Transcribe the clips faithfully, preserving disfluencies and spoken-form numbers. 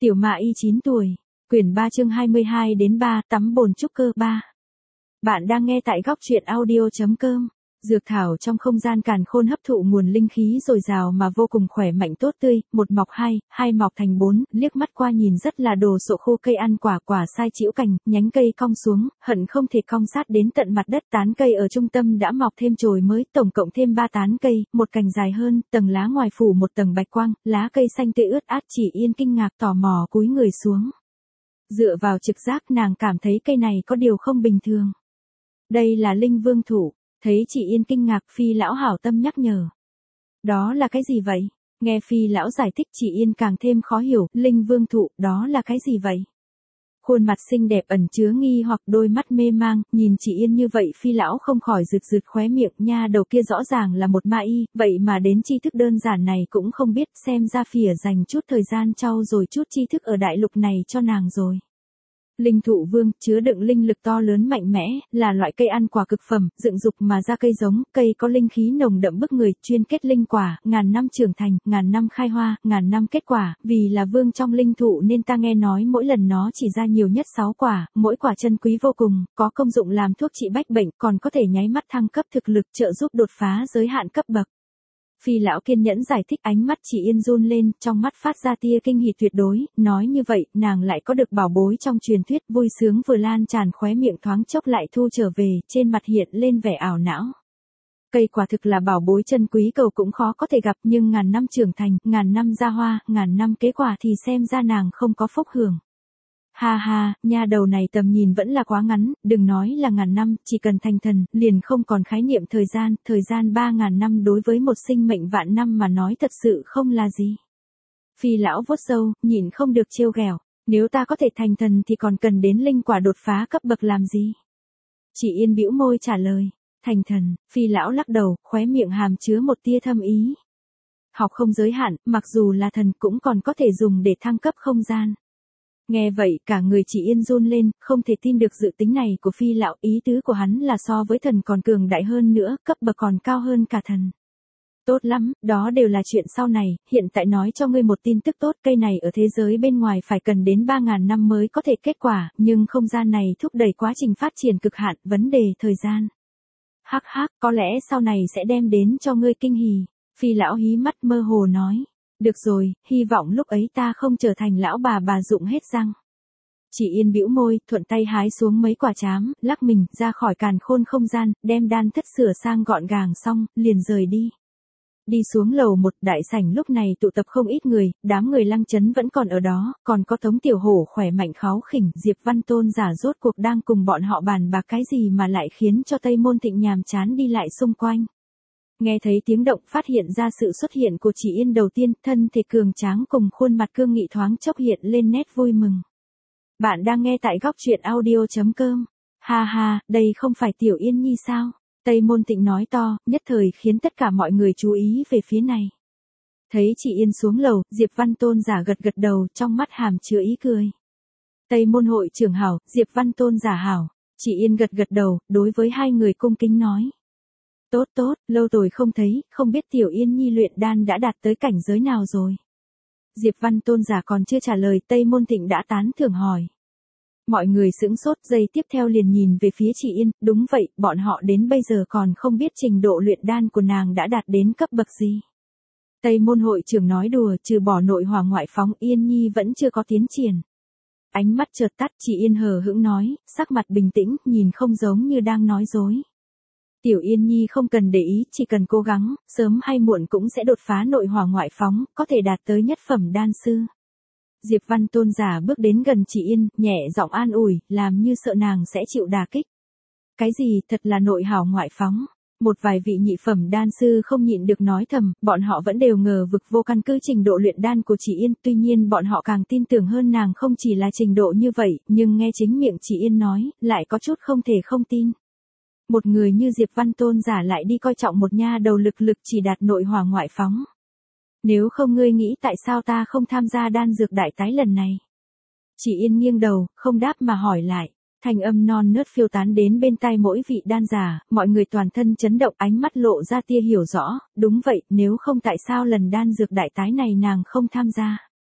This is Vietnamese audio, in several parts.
Tiểu Ma Y chín tuổi, quyển ba chương hai mươi hai đến ba, tắm bồn trúc cơ ba. Bạn đang nghe tại góc truyện audio chấm com. Dược thảo trong không gian càn khôn hấp thụ nguồn linh khí dồi dào mà vô cùng khỏe mạnh tốt tươi, một mọc hai, hai mọc thành bốn, liếc mắt qua nhìn rất là đồ sộ khô cây ăn quả, quả sai chĩu cành, nhánh cây cong xuống, hận không thể cong sát đến tận mặt đất. Tán cây ở trung tâm đã mọc thêm chồi mới, tổng cộng thêm ba tán cây, một cành dài hơn, tầng lá ngoài phủ một tầng bạch quang, lá cây xanh tươi ướt át. Chỉ Yên kinh ngạc tò mò cúi người xuống. Dựa vào trực giác nàng cảm thấy cây này có điều không bình thường. Đây là linh vương thụ. Thấy Chỉ Yên kinh ngạc, Phi lão hảo tâm nhắc nhở. Đó là cái gì vậy? Nghe Phi lão giải thích, Chỉ Yên càng thêm khó hiểu, linh vương thụ, đó là cái gì vậy? Khuôn mặt xinh đẹp ẩn chứa nghi hoặc, đôi mắt mê mang, nhìn Chỉ Yên như vậy, Phi lão không khỏi rực rực khóe miệng. Nha đầu kia rõ ràng là một ma y, vậy mà đến tri thức đơn giản này cũng không biết, xem ra Phỉ dành chút thời gian trau dồi chút tri thức ở đại lục này cho nàng rồi. Linh thụ vương, chứa đựng linh lực to lớn mạnh mẽ, là loại cây ăn quả cực phẩm, dựng dục mà ra cây giống, cây có linh khí nồng đậm bức người, chuyên kết linh quả, ngàn năm trưởng thành, ngàn năm khai hoa, ngàn năm kết quả. Vì là vương trong linh thụ nên ta nghe nói mỗi lần nó chỉ ra nhiều nhất sáu quả, mỗi quả chân quý vô cùng, có công dụng làm thuốc trị bách bệnh, còn có thể nháy mắt thăng cấp thực lực, trợ giúp đột phá giới hạn cấp bậc. Phi lão kiên nhẫn giải thích, ánh mắt Chỉ Yên run lên, trong mắt phát ra tia kinh hỉ tuyệt đối, nói như vậy, nàng lại có được bảo bối trong truyền thuyết, vui sướng vừa lan tràn, khóe miệng thoáng chốc lại thu trở về, trên mặt hiện lên vẻ ảo não. Cây quả thực là bảo bối chân quý, cầu cũng khó có thể gặp, nhưng ngàn năm trưởng thành, ngàn năm ra hoa, ngàn năm kết quả thì xem ra nàng không có phúc hưởng. Ha ha, nha đầu này tầm nhìn vẫn là quá ngắn, đừng nói là ngàn năm, chỉ cần thành thần, liền không còn khái niệm thời gian, thời gian ba ngàn năm đối với một sinh mệnh vạn năm mà nói thật sự không là gì. Phi lão vuốt râu, nhịn không được trêu ghẹo, nếu ta có thể thành thần thì còn cần đến linh quả đột phá cấp bậc làm gì? Chỉ Yên bĩu môi trả lời, thành thần. Phi lão lắc đầu, khóe miệng hàm chứa một tia thâm ý. Học không giới hạn, mặc dù là thần cũng còn có thể dùng để thăng cấp không gian. Nghe vậy, cả người Chỉ Yên run lên, không thể tin được dự tính này của Phi lão, ý tứ của hắn là so với thần còn cường đại hơn nữa, cấp bậc còn cao hơn cả thần. Tốt lắm, đó đều là chuyện sau này, hiện tại nói cho ngươi một tin tức tốt, cây này ở thế giới bên ngoài phải cần đến ba ngàn năm mới có thể kết quả, nhưng không gian này thúc đẩy quá trình phát triển cực hạn, vấn đề thời gian. Hắc hắc, có lẽ sau này sẽ đem đến cho ngươi kinh hỉ. Phi lão hí mắt mơ hồ nói. Được rồi, hy vọng lúc ấy ta không trở thành lão bà bà rụng hết răng. Chỉ Yên bĩu môi, thuận tay hái xuống mấy quả trám, lắc mình ra khỏi càn khôn không gian, đem đan thất sửa sang gọn gàng xong, liền rời đi. Đi xuống lầu một, đại sảnh lúc này tụ tập không ít người, đám người Lăng Chấn vẫn còn ở đó, còn có Tống Tiểu Hổ khỏe mạnh kháu khỉnh, Diệp Văn Tôn giả rốt cuộc đang cùng bọn họ bàn bạc cái gì mà lại khiến cho Tây Môn Thịnh nhàm chán đi lại xung quanh. Nghe thấy tiếng động, phát hiện ra sự xuất hiện của Chỉ Yên đầu tiên, thân thể cường tráng cùng khuôn mặt cương nghị thoáng chốc hiện lên nét vui mừng. Bạn đang nghe tại góc truyện audio chấm com. Ha ha, đây không phải Tiểu Yên Nhi sao? Tây Môn Tịnh nói to, nhất thời khiến tất cả mọi người chú ý về phía này. Thấy Chỉ Yên xuống lầu, Diệp Văn Tôn giả gật gật đầu, trong mắt hàm chứa ý cười. Tây Môn hội trưởng hảo, Diệp Văn Tôn giả hảo. Chỉ Yên gật gật đầu, đối với hai người cung kính nói. Tốt tốt, lâu rồi không thấy, không biết Tiểu Yên Nhi luyện đan đã đạt tới cảnh giới nào rồi. Diệp Văn Tôn giả còn chưa trả lời, Tây Môn Thịnh đã tán thưởng hỏi. Mọi người sững sốt, giây tiếp theo liền nhìn về phía Chỉ Yên, đúng vậy, bọn họ đến bây giờ còn không biết trình độ luyện đan của nàng đã đạt đến cấp bậc gì. Tây Môn hội trưởng nói đùa, trừ bỏ nội hỏa ngoại phóng, Yên Nhi vẫn chưa có tiến triển. Ánh mắt chợt tắt, Chỉ Yên hờ hững nói, sắc mặt bình tĩnh, nhìn không giống như đang nói dối. Tiểu Yên Nhi không cần để ý, chỉ cần cố gắng, sớm hay muộn cũng sẽ đột phá nội hỏa ngoại phóng, có thể đạt tới nhất phẩm đan sư. Diệp Văn Tôn giả bước đến gần Chỉ Yên, nhẹ giọng an ủi, làm như sợ nàng sẽ chịu đả kích. Cái gì, thật là nội hảo ngoại phóng? Một vài vị nhị phẩm đan sư không nhịn được nói thầm, bọn họ vẫn đều ngờ vực vô căn cứ trình độ luyện đan của Chỉ Yên, tuy nhiên bọn họ càng tin tưởng hơn nàng không chỉ là trình độ như vậy, nhưng nghe chính miệng Chỉ Yên nói, lại có chút không thể không tin. Một người như Diệp Văn Tôn giả lại đi coi trọng một nha đầu lực lực chỉ đạt nội hỏa ngoại phóng. Nếu không ngươi nghĩ tại sao ta không tham gia đan dược đại tái lần này? Chỉ Yên nghiêng đầu, không đáp mà hỏi lại. Thanh âm non nớt phiêu tán đến bên tai mỗi vị đan giả, mọi người toàn thân chấn động, ánh mắt lộ ra tia hiểu rõ, đúng vậy, nếu không tại sao lần đan dược đại tái này nàng không tham gia?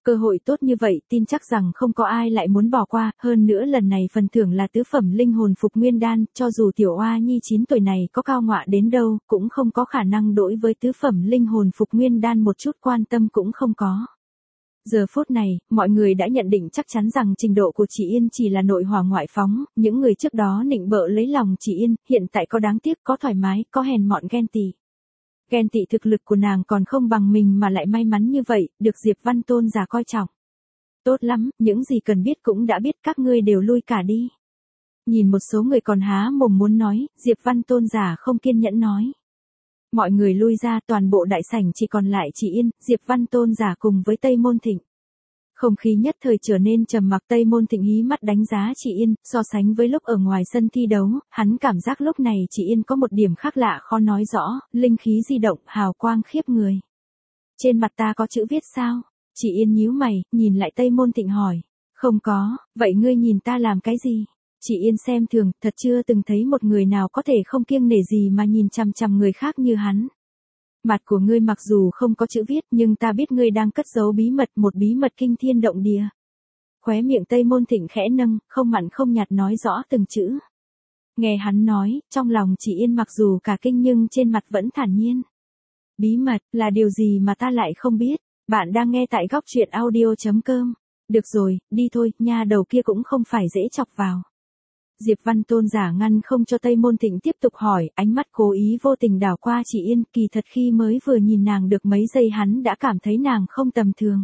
Cơ hội tốt như vậy tin chắc rằng không có ai lại muốn bỏ qua, hơn nữa lần này phần thưởng là tứ phẩm linh hồn phục nguyên đan, cho dù tiểu oa nhi chín tuổi này có cao ngọa đến đâu, cũng không có khả năng đối với tứ phẩm linh hồn phục nguyên đan một chút quan tâm cũng không có. Giờ phút này, mọi người đã nhận định chắc chắn rằng trình độ của chị Yên chỉ là nội hỏa ngoại phóng, những người trước đó nịnh bợ lấy lòng chị Yên, hiện tại có đáng tiếc, có thoải mái, có hèn mọn ghen tị. Ghen tị thực lực của nàng còn không bằng mình mà lại may mắn như vậy, được Diệp Văn Tôn giả coi trọng. Tốt lắm, những gì cần biết cũng đã biết, các ngươi đều lui cả đi. Nhìn một số người còn há mồm muốn nói, Diệp Văn Tôn giả không kiên nhẫn nói. Mọi người lui ra, toàn bộ đại sảnh chỉ còn lại chị Yên, Diệp Văn Tôn giả cùng với Tây Môn Thịnh. Không khí nhất thời trở nên trầm mặc, Tây Môn Thịnh hí mắt đánh giá chị Yên, so sánh với lúc ở ngoài sân thi đấu, hắn cảm giác lúc này chị Yên có một điểm khác lạ khó nói rõ, linh khí di động, hào quang khiếp người. Trên mặt ta có chữ viết sao? Chị Yên nhíu mày, nhìn lại Tây Môn Thịnh hỏi. Không có, vậy ngươi nhìn ta làm cái gì? Chị Yên xem thường, thật chưa từng thấy một người nào có thể không kiêng nể gì mà nhìn chằm chằm người khác như hắn. Mặt của ngươi mặc dù không có chữ viết nhưng ta biết ngươi đang cất giấu bí mật, một bí mật kinh thiên động địa. Khóe miệng Tây Môn Thịnh khẽ nâng, không mặn không nhạt nói rõ từng chữ. Nghe hắn nói, trong lòng chị Yên mặc dù cả kinh nhưng trên mặt vẫn thản nhiên. Bí mật, là điều gì mà ta lại không biết? Bạn đang nghe tại góc truyện audio chấm com. Được rồi, đi thôi, nha đầu kia cũng không phải dễ chọc vào. Diệp Văn Tôn giả ngăn không cho Tây Môn Thịnh tiếp tục hỏi, ánh mắt cố ý vô tình đảo qua chị Yên, kỳ thật khi mới vừa nhìn nàng được mấy giây hắn đã cảm thấy nàng không tầm thường.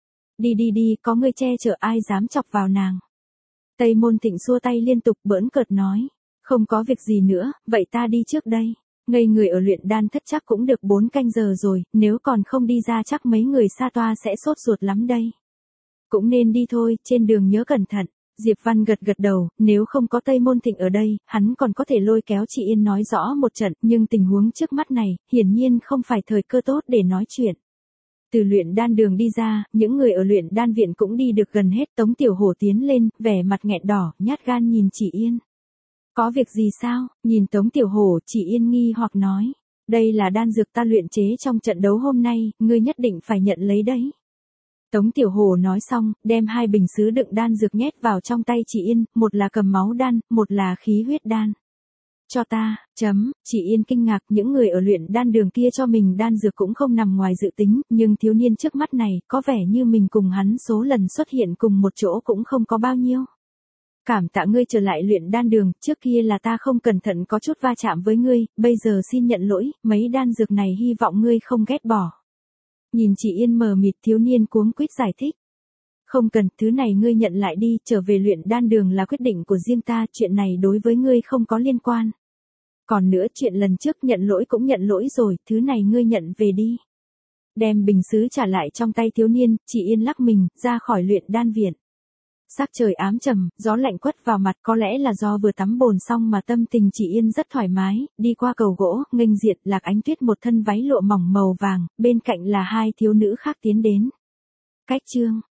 Đi đi đi, có người che chở ai dám chọc vào nàng. Tây Môn Thịnh xua tay liên tục bỡn cợt nói, không có việc gì nữa, vậy ta đi trước đây. Ngây người ở luyện đan thất chắc cũng được bốn canh giờ rồi, nếu còn không đi ra chắc mấy người sa toa sẽ sốt ruột lắm đây. Cũng nên đi thôi, trên đường nhớ cẩn thận. Diệp Văn gật gật đầu, nếu không có Tây Môn Thịnh ở đây, hắn còn có thể lôi kéo chị Yên nói rõ một trận, nhưng tình huống trước mắt này, hiển nhiên không phải thời cơ tốt để nói chuyện. Từ luyện đan đường đi ra, những người ở luyện đan viện cũng đi được gần hết, Tống Tiểu Hổ tiến lên, vẻ mặt nghẹn đỏ, nhát gan nhìn chị Yên. Có việc gì sao? Nhìn Tống Tiểu Hổ, chị Yên nghi hoặc nói, đây là đan dược ta luyện chế trong trận đấu hôm nay, ngươi nhất định phải nhận lấy đấy. Tống Tiểu Hổ nói xong, đem hai bình sứ đựng đan dược nhét vào trong tay chị Yên, một là cầm máu đan, một là khí huyết đan. Cho ta, chấm, chị Yên kinh ngạc, những người ở luyện đan đường kia cho mình đan dược cũng không nằm ngoài dự tính, nhưng thiếu niên trước mắt này, có vẻ như mình cùng hắn số lần xuất hiện cùng một chỗ cũng không có bao nhiêu. Cảm tạ ngươi trở lại luyện đan đường, trước kia là ta không cẩn thận có chút va chạm với ngươi, bây giờ xin nhận lỗi, mấy đan dược này hy vọng ngươi không ghét bỏ. Nhìn chị Yên mờ mịt, thiếu niên cuống quýt giải thích. Không cần, thứ này ngươi nhận lại đi, trở về luyện đan đường là quyết định của riêng ta, chuyện này đối với ngươi không có liên quan. Còn nữa, chuyện lần trước nhận lỗi cũng nhận lỗi rồi, thứ này ngươi nhận về đi. Đem bình sứ trả lại trong tay thiếu niên, chị Yên lắc mình, ra khỏi luyện đan viện. Sắc trời ám trầm, gió lạnh quất vào mặt, có lẽ là do vừa tắm bồn xong mà tâm tình chị Yên rất thoải mái, đi qua cầu gỗ, nghênh diện, Lạc Ánh Tuyết một thân váy lụa mỏng màu vàng, bên cạnh là hai thiếu nữ khác tiến đến. Cách chương